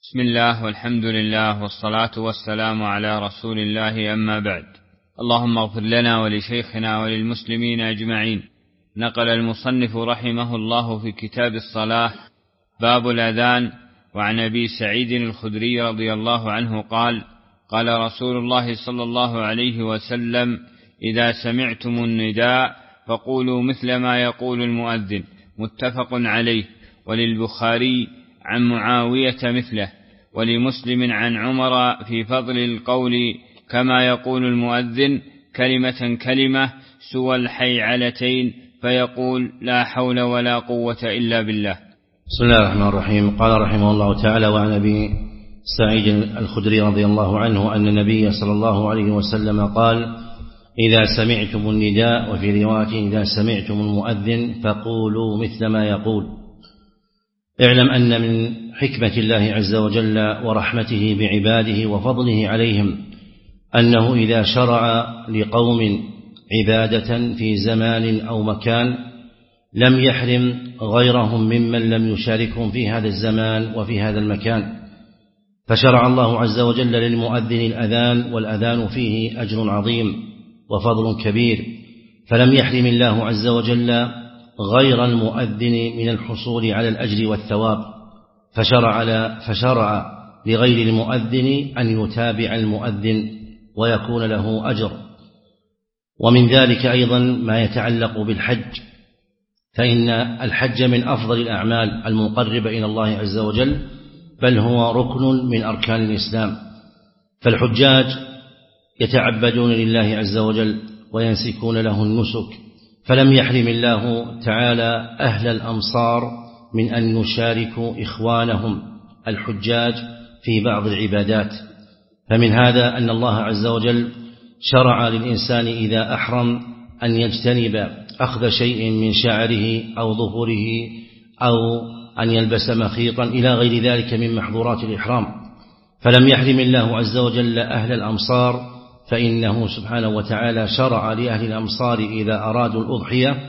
بسم الله والحمد لله والصلاة والسلام على رسول الله، أما بعد. اللهم اغفر لنا ولشيخنا وللمسلمين أجمعين. نقل المصنف رحمه الله في كتاب الصلاة باب الأذان، وعن أبي سعيد الخدري رضي الله عنه قال: قال رسول الله صلى الله عليه وسلم: إذا سمعتم النداء فقولوا مثل ما يقول المؤذن. متفق عليه. وللبخاري عن معاوية مثله، ولمسلم عن عمر في فضل القول كما يقول المؤذن كلمة كلمة سوى الحيعلتين، فيقول: لا حول ولا قوة إلا بالله. بسم الله الرحمن الرحيم. قال رحمه الله تعالى: وعن أبي سعيد الخدري رضي الله عنه أن النبي صلى الله عليه وسلم قال: إذا سمعتم النداء، وفي رواية: إذا سمعتم المؤذن فقولوا مثل ما يقول. اعلم أن من حكمة الله عز وجل ورحمته بعباده وفضله عليهم أنه إذا شرع لقوم عبادة في زمان أو مكان لم يحرم غيرهم ممن لم يشاركهم في هذا الزمان وفي هذا المكان، فشرع الله عز وجل للمؤذن الأذان، والأذان فيه أجر عظيم وفضل كبير، فلم يحرم الله عز وجل غير المؤذن من الحصول على الأجر والثواب، فشرع لغير المؤذن أن يتابع المؤذن ويكون له أجر. ومن ذلك أيضا ما يتعلق بالحج، فإن الحج من أفضل الأعمال المقربة إلى الله عز وجل، بل هو ركن من أركان الإسلام، فالحجاج يتعبدون لله عز وجل وينسكون له النسك، فلم يحرم الله تعالى أهل الأمصار من أن يشاركوا إخوانهم الحجاج في بعض العبادات. فمن هذا أن الله عز وجل شرع للإنسان إذا أحرم أن يجتنب أخذ شيء من شعره أو ظهره أو أن يلبس مخيطا إلى غير ذلك من محظورات الإحرام، فلم يحرم الله عز وجل أهل الأمصار، فإنه سبحانه وتعالى شرع لأهل الأمصار إذا أرادوا الأضحية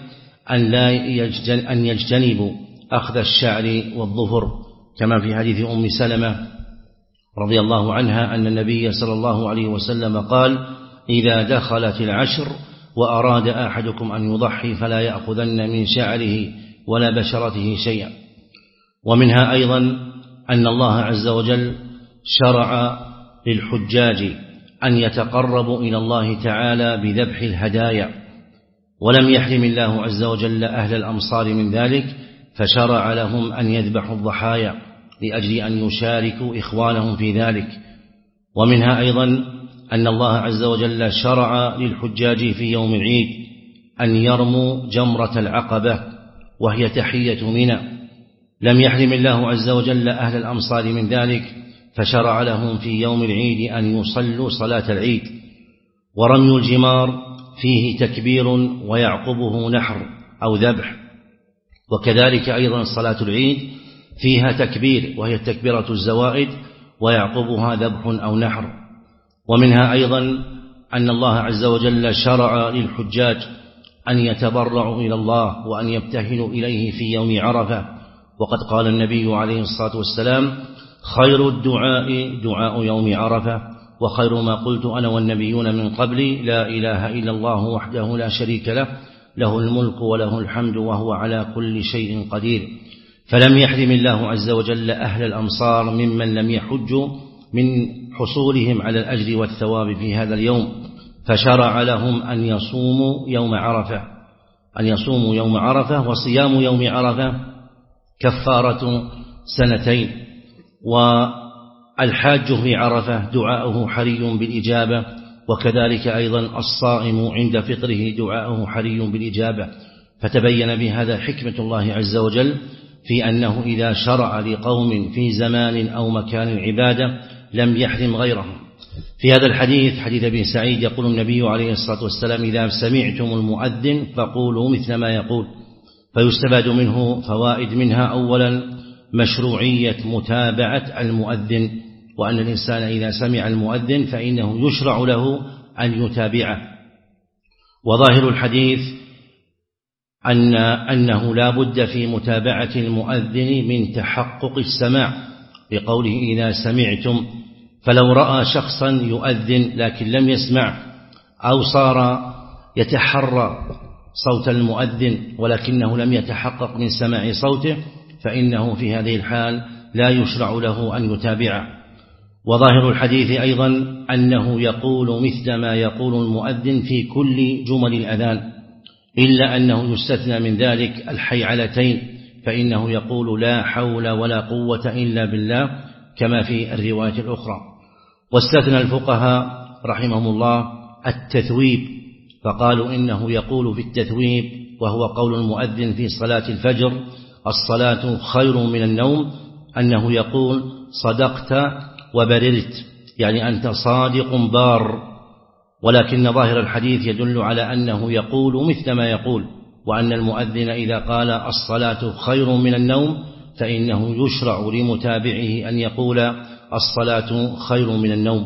أن يجتنبوا أخذ الشعر والظفر، كما في حديث أم سلمة رضي الله عنها أن النبي صلى الله عليه وسلم قال: إذا دخلت العشر وأراد أحدكم أن يضحي فلا يأخذن من شعره ولا بشرته شيئا. ومنها أيضا أن الله عز وجل شرع للحجاج أن يتقربوا إلى الله تعالى بذبح الهدايا، ولم يحرم الله عز وجل أهل الأمصار من ذلك، فشرع لهم أن يذبحوا الضحايا لأجل أن يشاركوا إخوانهم في ذلك. ومنها أيضا أن الله عز وجل شرع للحجاج في يوم العيد أن يرموا جمرة العقبة وهي تحية منى، لم يحرم الله عز وجل أهل الأمصار من ذلك، فشرع لهم في يوم العيد أن يصلوا صلاة العيد. ورمي الجمار فيه تكبير ويعقبه نحر أو ذبح، وكذلك أيضا صلاة العيد فيها تكبير وهي التكبيرة الزوائد ويعقبها ذبح أو نحر. ومنها أيضا أن الله عز وجل شرع للحجاج أن يتضرعوا إلى الله وأن يبتهلوا إليه في يوم عرفة، وقد قال النبي عليه الصلاة والسلام: خير الدعاء دعاء يوم عرفة، وخير ما قلت أنا والنبيون من قبلي لا إله إلا الله وحده لا شريك له، له الملك وله الحمد وهو على كل شيء قدير. فلم يحرم الله عز وجل أهل الأمصار ممن لم يحجوا من حصولهم على الأجر والثواب في هذا اليوم، فشرع لهم أن يصوموا يوم عرفة، وصيام يوم عرفة كفارة سنتين. والحاج في عرفة دعاؤه حري بالإجابة، وكذلك أيضا الصائم عند فطره دعاؤه حري بالإجابة. فتبين بهذا حكمة الله عز وجل في أنه إذا شرع لقوم في زمان أو مكان العبادة لم يحرم غيرهم. في هذا الحديث، حديث أبي سعيد، يقول النبي عليه الصلاة والسلام: إذا سمعتم المؤذن فقولوا مثل ما يقول. فيستفاد منه فوائد، منها أولا مشروعية متابعة المؤذن، وأن الإنسان إذا سمع المؤذن فإنه يشرع له أن يتابعه. وظاهر الحديث أنه لا بد في متابعة المؤذن من تحقق السماع، لقوله إذا سمعتم. فلو رأى شخصا يؤذن لكن لم يسمع، أو صار يتحرى صوت المؤذن ولكنه لم يتحقق من سماع صوته، فإنه في هذه الحال لا يشرع له أن يتابعه. وظاهر الحديث أيضا أنه يقول مثل ما يقول المؤذن في كل جمل الأذان، إلا أنه يستثنى من ذلك الحيعلتين، فإنه يقول لا حول ولا قوة إلا بالله كما في الرواية الأخرى. واستثنى الفقهاء رحمهم الله التثويب، فقالوا إنه يقول في التثويب وهو قول المؤذن في صلاة الفجر الصلاة خير من النوم، أنه يقول صدقت وبررت، يعني أنت صادق بار. ولكن ظاهر الحديث يدل على أنه يقول مثل ما يقول، وأن المؤذن إذا قال الصلاة خير من النوم فإنه يشرع لمتابعه أن يقول الصلاة خير من النوم.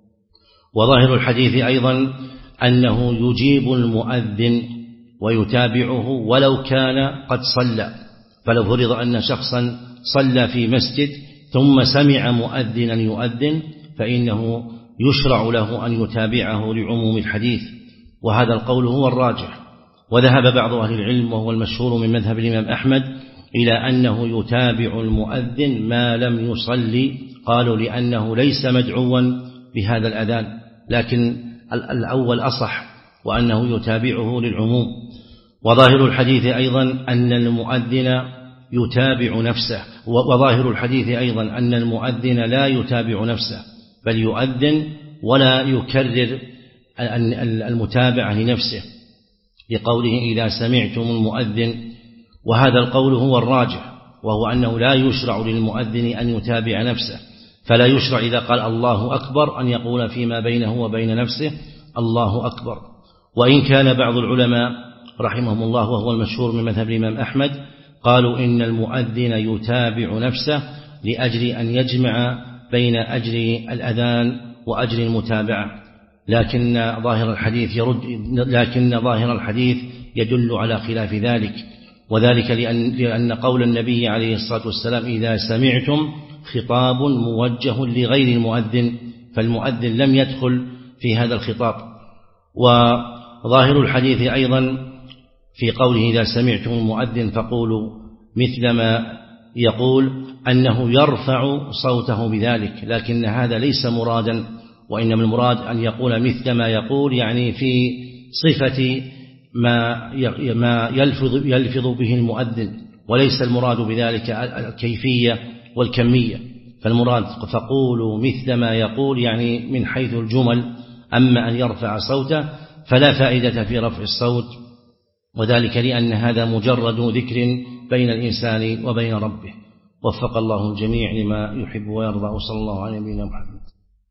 وظاهر الحديث أيضا أنه يجيب المؤذن ويتابعه ولو كان قد صلى. فلو فرض أن شخصا صلى في مسجد ثم سمع مؤذنا يؤذن فإنه يشرع له أن يتابعه لعموم الحديث، وهذا القول هو الراجح. وذهب بعض أهل العلم وهو المشهور من مذهب الإمام أحمد إلى أنه يتابع المؤذن ما لم يصلي، قالوا لأنه ليس مدعوا بهذا الأذان، لكن الأول أصح وأنه يتابعه للعموم. وظاهر الحديث أيضا أن المؤذن يتابع نفسه، وظاهر الحديث أيضا أن المؤذن لا يتابع نفسه بل يؤذن ولا يكرر المتابعة لنفسه، لقوله إذا سمعتم المؤذن. وهذا القول هو الراجح، وهو أنه لا يشرع للمؤذن أن يتابع نفسه، فلا يشرع إذا قال الله أكبر أن يقول فيما بينه وبين نفسه الله أكبر. وإن كان بعض العلماء رحمهم الله وهو المشهور من مذهب الإمام أحمد قالوا إن المؤذن يتابع نفسه لأجل أن يجمع بين أجر الأذان وأجر المتابعة، لكن ظاهر الحديث يدل على خلاف ذلك، وذلك لأن قول النبي عليه الصلاة والسلام إذا سمعتم خطاب موجه لغير المؤذن، فالمؤذن لم يدخل في هذا الخطاب. وظاهر الحديث أيضا في قوله إذا سمعتم المؤذن فقولوا مثل ما يقول أنه يرفع صوته بذلك، لكن هذا ليس مرادا، وإنما المراد أن يقول مثل ما يقول يعني في صفة ما يلفظ به المؤذن، وليس المراد بذلك الكيفية والكمية. فالمراد فقولوا مثل ما يقول يعني من حيث الجمل، أما أن يرفع صوته فلا فائدة في رفع الصوت، وذلك لأن هذا مجرد ذكر بين الإنسان وبين ربه. وفق الله الجميع لما يحب ويرضى، وصلى الله على نبينا محمد.